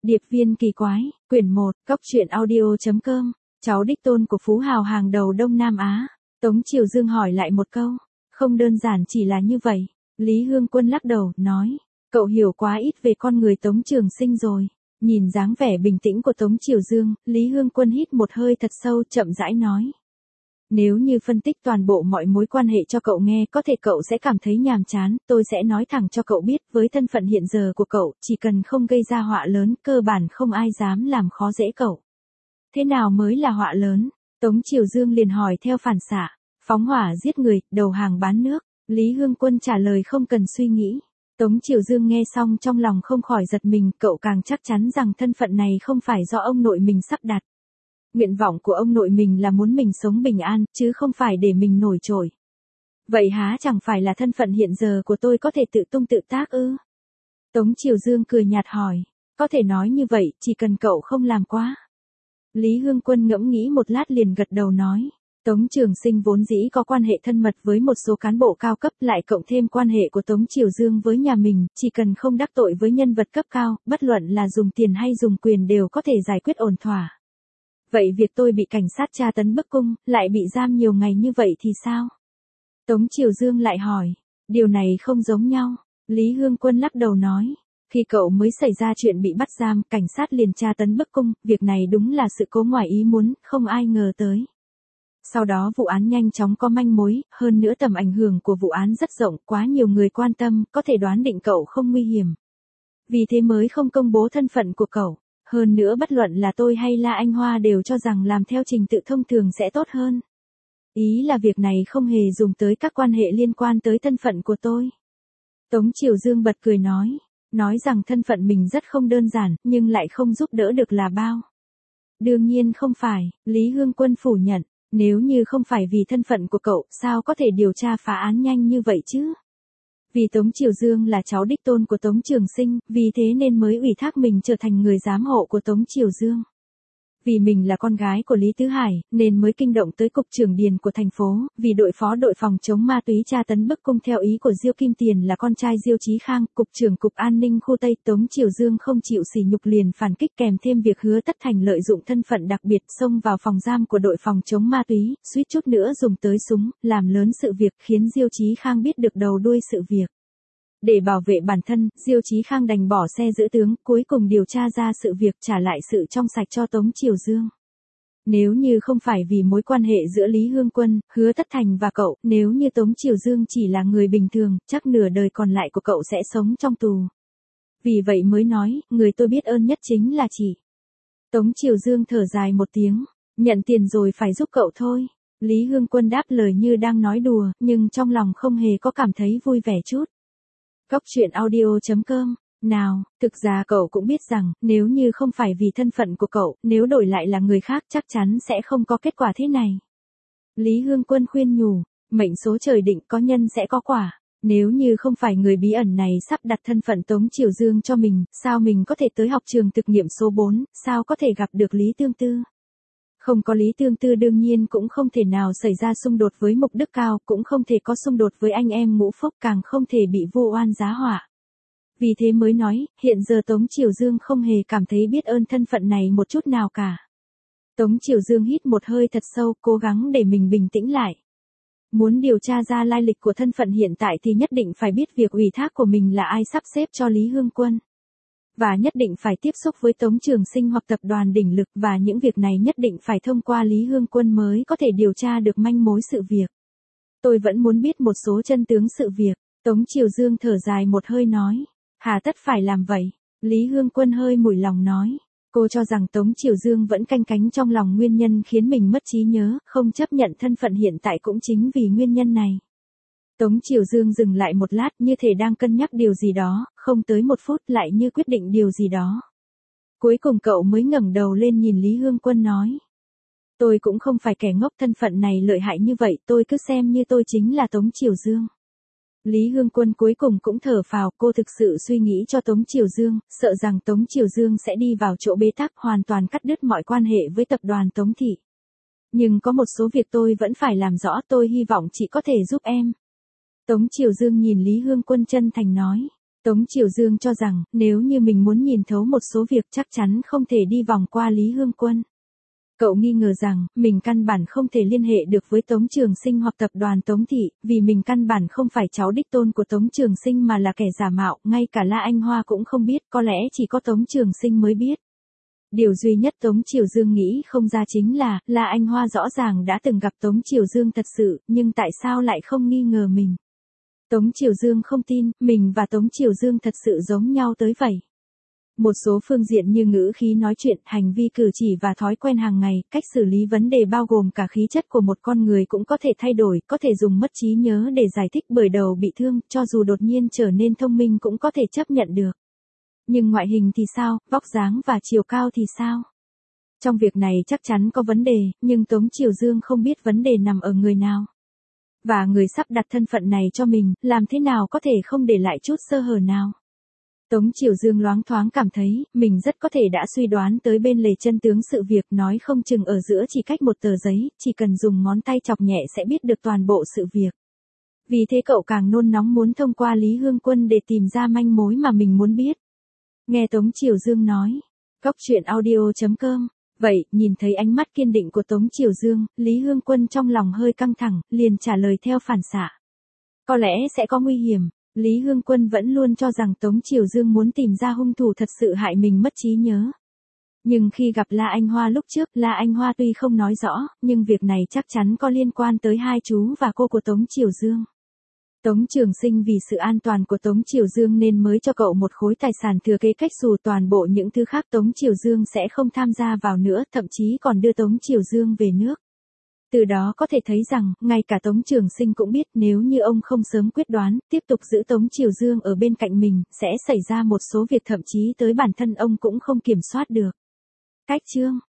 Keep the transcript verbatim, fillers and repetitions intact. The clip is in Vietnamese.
Điệp viên kỳ quái, quyển một, cóc truyện audio.com, cháu đích tôn của phú hào hàng đầu Đông Nam Á. Tống Triều Dương hỏi lại một câu, không đơn giản chỉ là như vậy. Lý Hương Quân lắc đầu, nói, cậu hiểu quá ít về con người Tống Trường Sinh rồi. Nhìn dáng vẻ bình tĩnh của Tống Triều Dương, Lý Hương Quân hít một hơi thật sâu, chậm rãi nói. Nếu như phân tích toàn bộ mọi mối quan hệ cho cậu nghe có thể cậu sẽ cảm thấy nhàm chán, tôi sẽ nói thẳng cho cậu biết với thân phận hiện giờ của cậu, chỉ cần không gây ra họa lớn, cơ bản không ai dám làm khó dễ cậu. Thế nào mới là họa lớn? Tống Triều Dương liền hỏi theo phản xạ, phóng hỏa giết người, đầu hàng bán nước. Lý Hương Quân trả lời không cần suy nghĩ. Tống Triều Dương nghe xong trong lòng không khỏi giật mình, cậu càng chắc chắn rằng thân phận này không phải do ông nội mình sắp đặt. Nguyện vọng của ông nội mình là muốn mình sống bình an, chứ không phải để mình nổi trội. Vậy há chẳng phải là thân phận hiện giờ của tôi có thể tự tung tự tác ư? Tống Triều Dương cười nhạt hỏi, có thể nói như vậy, chỉ cần cậu không làm quá. Lý Hương Quân ngẫm nghĩ một lát liền gật đầu nói, Tống Trường Sinh vốn dĩ có quan hệ thân mật với một số cán bộ cao cấp, lại cộng thêm quan hệ của Tống Triều Dương với nhà mình, chỉ cần không đắc tội với nhân vật cấp cao, bất luận là dùng tiền hay dùng quyền đều có thể giải quyết ổn thỏa. Vậy việc tôi bị cảnh sát tra tấn bức cung, lại bị giam nhiều ngày như vậy thì sao? Tống Triều Dương lại hỏi, điều này không giống nhau. Lý Hương Quân lắc đầu nói, khi cậu mới xảy ra chuyện bị bắt giam, cảnh sát liền tra tấn bức cung, việc này đúng là sự cố ngoài ý muốn, không ai ngờ tới. Sau đó vụ án nhanh chóng có manh mối, hơn nữa tầm ảnh hưởng của vụ án rất rộng, quá nhiều người quan tâm, có thể đoán định cậu không nguy hiểm. Vì thế mới không công bố thân phận của cậu. Hơn nữa bất luận là tôi hay La Anh Hoa đều cho rằng làm theo trình tự thông thường sẽ tốt hơn. Ý là việc này không hề dùng tới các quan hệ liên quan tới thân phận của tôi. Tống Triều Dương bật cười nói, nói rằng thân phận mình rất không đơn giản, nhưng lại không giúp đỡ được là bao. Đương nhiên không phải, Lý Hương Quân phủ nhận, nếu như không phải vì thân phận của cậu, sao có thể điều tra phá án nhanh như vậy chứ? Vì Tống Triều Dương là cháu đích tôn của Tống Trường Sinh, vì thế nên mới ủy thác mình trở thành người giám hộ của Tống Triều Dương. Vì mình là con gái của Lý Tứ Hải, nên mới kinh động tới cục trưởng điền của thành phố, vì đội phó đội phòng chống ma túy tra tấn bức cung theo ý của Diêu Kim Tiền là con trai Diêu Chí Khang, cục trưởng cục an ninh khu Tây. Tống Triều Dương không chịu sỉ nhục liền phản kích, kèm thêm việc Hứa Tất Thành lợi dụng thân phận đặc biệt xông vào phòng giam của đội phòng chống ma túy, suýt chút nữa dùng tới súng, làm lớn sự việc, khiến Diêu Chí Khang biết được đầu đuôi sự việc. Để bảo vệ bản thân, Diêu Chí Khang đành bỏ xe giữ tướng, cuối cùng điều tra ra sự việc, trả lại sự trong sạch cho Tống Triều Dương. Nếu như không phải vì mối quan hệ giữa Lý Hương Quân, Hứa Tất Thành và cậu, nếu như Tống Triều Dương chỉ là người bình thường, chắc nửa đời còn lại của cậu sẽ sống trong tù. Vì vậy mới nói, người tôi biết ơn nhất chính là chị. Tống Triều Dương thở dài một tiếng, nhận tiền rồi phải giúp cậu thôi. Lý Hương Quân đáp lời như đang nói đùa, nhưng trong lòng không hề có cảm thấy vui vẻ chút. Cóc truyện audio.com, nào, thực ra cậu cũng biết rằng, nếu như không phải vì thân phận của cậu, nếu đổi lại là người khác chắc chắn sẽ không có kết quả thế này. Lý Hương Quân khuyên nhủ, mệnh số trời định có nhân sẽ có quả. Nếu như không phải người bí ẩn này sắp đặt thân phận Tống Triều Dương cho mình, sao mình có thể tới học trường thực nghiệm số bốn, sao có thể gặp được Lý Tương Tư? Không có Lý Tương Tư đương nhiên cũng không thể nào xảy ra xung đột với Mục Đức Cao, cũng không thể có xung đột với anh em Ngũ Phúc, càng không thể bị vu oan giá họa. Vì thế mới nói, hiện giờ Tống Triều Dương không hề cảm thấy biết ơn thân phận này một chút nào cả. Tống Triều Dương hít một hơi thật sâu, cố gắng để mình bình tĩnh lại. Muốn điều tra ra lai lịch của thân phận hiện tại thì nhất định phải biết việc ủy thác của mình là ai sắp xếp cho Lý Hương Quân. Và nhất định phải tiếp xúc với Tống Trường Sinh hoặc tập đoàn đỉnh lực, và những việc này nhất định phải thông qua Lý Hương Quân mới có thể điều tra được manh mối sự việc. Tôi vẫn muốn biết một số chân tướng sự việc. Tống Triều Dương thở dài một hơi nói, hà tất phải làm vậy? Lý Hương Quân hơi mủi lòng nói, cô cho rằng Tống Triều Dương vẫn canh cánh trong lòng nguyên nhân khiến mình mất trí nhớ, không chấp nhận thân phận hiện tại cũng chính vì nguyên nhân này. Tống Triều Dương dừng lại một lát như thể đang cân nhắc điều gì đó, không tới một phút lại như quyết định điều gì đó. Cuối cùng cậu mới ngẩng đầu lên nhìn Lý Hương Quân nói. Tôi cũng không phải kẻ ngốc, thân phận này lợi hại như vậy, tôi cứ xem như tôi chính là Tống Triều Dương. Lý Hương Quân cuối cùng cũng thở phào, cô thực sự suy nghĩ cho Tống Triều Dương, sợ rằng Tống Triều Dương sẽ đi vào chỗ bế tắc, hoàn toàn cắt đứt mọi quan hệ với tập đoàn Tống Thị. Nhưng có một số việc tôi vẫn phải làm rõ, tôi hy vọng chị có thể giúp em. Tống Triều Dương nhìn Lý Hương Quân chân thành nói, Tống Triều Dương cho rằng, nếu như mình muốn nhìn thấu một số việc chắc chắn không thể đi vòng qua Lý Hương Quân. Cậu nghi ngờ rằng, mình căn bản không thể liên hệ được với Tống Trường Sinh hoặc tập đoàn Tống Thị, vì mình căn bản không phải cháu đích tôn của Tống Trường Sinh mà là kẻ giả mạo, ngay cả La Anh Hoa cũng không biết, có lẽ chỉ có Tống Trường Sinh mới biết. Điều duy nhất Tống Triều Dương nghĩ không ra chính là, La Anh Hoa rõ ràng đã từng gặp Tống Triều Dương thật sự, nhưng tại sao lại không nghi ngờ mình? Tống Triều Dương không tin, mình và Tống Triều Dương thật sự giống nhau tới vậy. Một số phương diện như ngữ khí nói chuyện, hành vi cử chỉ và thói quen hàng ngày, cách xử lý vấn đề bao gồm cả khí chất của một con người cũng có thể thay đổi, có thể dùng mất trí nhớ để giải thích bởi đầu bị thương, cho dù đột nhiên trở nên thông minh cũng có thể chấp nhận được. Nhưng ngoại hình thì sao, vóc dáng và chiều cao thì sao? Trong việc này chắc chắn có vấn đề, nhưng Tống Triều Dương không biết vấn đề nằm ở người nào. Và người sắp đặt thân phận này cho mình, làm thế nào có thể không để lại chút sơ hở nào? Tống Triều Dương loáng thoáng cảm thấy, mình rất có thể đã suy đoán tới bên lề chân tướng sự việc, nói không chừng ở giữa chỉ cách một tờ giấy, chỉ cần dùng ngón tay chọc nhẹ sẽ biết được toàn bộ sự việc. Vì thế cậu càng nôn nóng muốn thông qua Lý Hương Quân để tìm ra manh mối mà mình muốn biết. Nghe Tống Triều Dương nói, cóc truyện audio chấm com. Vậy, nhìn thấy ánh mắt kiên định của Tống Triều Dương, Lý Hương Quân trong lòng hơi căng thẳng, liền trả lời theo phản xạ. Có lẽ sẽ có nguy hiểm. Lý Hương Quân vẫn luôn cho rằng Tống Triều Dương muốn tìm ra hung thủ thật sự hại mình mất trí nhớ. Nhưng khi gặp La Anh Hoa lúc trước, La Anh Hoa tuy không nói rõ, nhưng việc này chắc chắn có liên quan tới hai chú và cô của Tống Triều Dương. Tống Trường Sinh vì sự an toàn của Tống Triều Dương nên mới cho cậu một khối tài sản thừa kế cách xù, toàn bộ những thứ khác Tống Triều Dương sẽ không tham gia vào nữa, thậm chí còn đưa Tống Triều Dương về nước. Từ đó có thể thấy rằng, ngay cả Tống Trường Sinh cũng biết nếu như ông không sớm quyết đoán, tiếp tục giữ Tống Triều Dương ở bên cạnh mình, sẽ xảy ra một số việc thậm chí tới bản thân ông cũng không kiểm soát được. Cách chương